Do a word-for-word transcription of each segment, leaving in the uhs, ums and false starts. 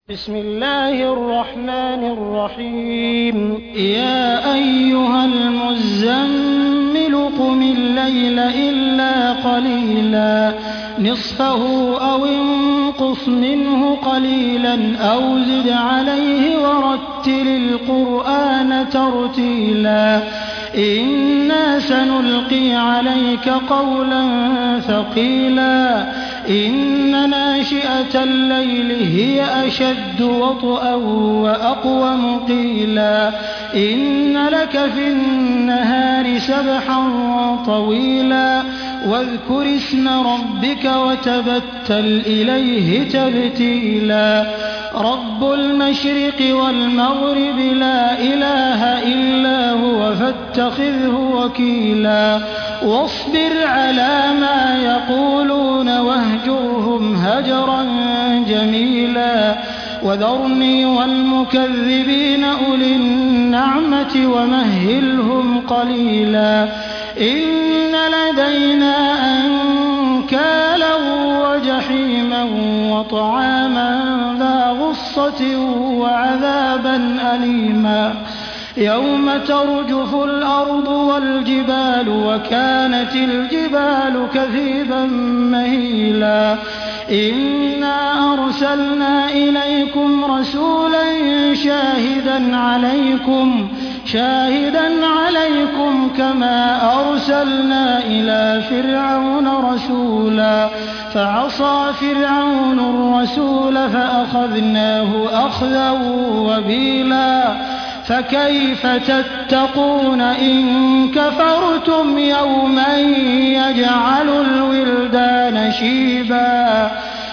بسم الله الرحمن الرحيم يا أيها المزمل قم الليل إلا قليلا نصفه أو انقص منه قليلا أو زد عليه ورتل القرآن ترتيلا إنا سنلقي عليك قولا ثقيلا إن ناشئة الليل هي أشد وطئا وأقوم قيلا إن لك في النهار سبحا طويلا واذكر اسم ربك وتبتل إليه تبتيلا رب المشرق والمغرب لا إله إلا هو فاتخذه وكيلا واصبر على ما يقولون واهجرهم هجرا جميلا وذرني والمكذبين أولي النعمة ومهلهم قليلا إن لدينا أنكالا وجحيما وطعاما ذا غصة وعذابا أليما يوم ترجف الأرض والجبال وكانت الجبال كثيبا مهيلا إنا أرسلنا إليكم رسولا شاهدا عليكم شاهدا عليكم كما أرسلنا إلى فرعون رسولا فعصى فرعون الرسول فأخذناه أخذا وبيلا فكيف تتقون إن كفرتم يوما يجعل الولدان شيبا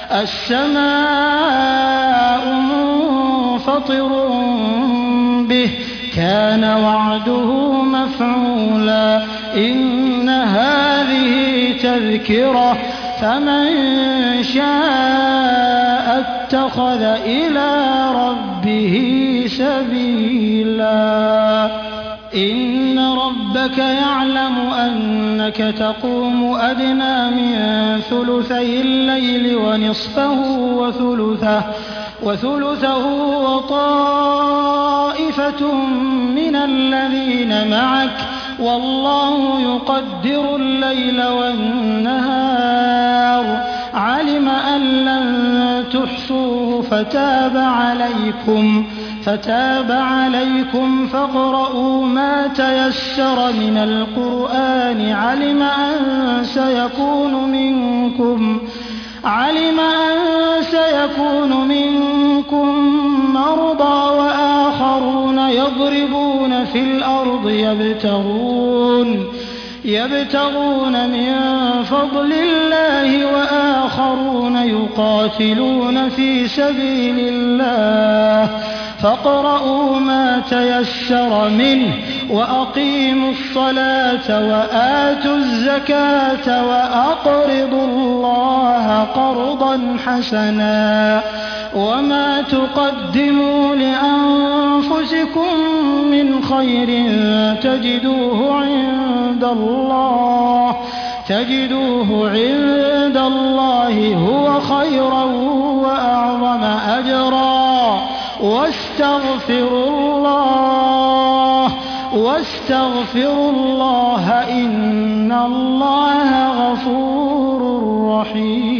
السماء منفطر به كان وعده مفعولا إن هذه تذكرة فمن شاء اتخذ إلى ربه سبيلا إن ربك يعلم أنك تقوم أدنى من ثلثي الليل ونصفه وثلثه وثلثه وطائفة من الذين معك والله يقدر الليل والنهار علم أن لن تحصوه فتاب عليكم فتاب عليكم فاقرؤوا ما تيسر من القرآن علم أن سيكون منكم علم أن سيكون منكم مرضى وآخرون يضربون في الأرض يبتغون يبتغون من فضل الله وآخرون يقاتلون في سبيل الله فاقرؤوا ما تيسر منه وأقيموا الصلاة وآتوا الزكاة وأقرضوا الله قرضا حسنا وما تقدموا لأنفسكم من خير تجدوه عند الله تجدوه عند الله هو خيرا وأعظم أجرا واستغفروا الله واستغفروا الله إن الله غفور رحيم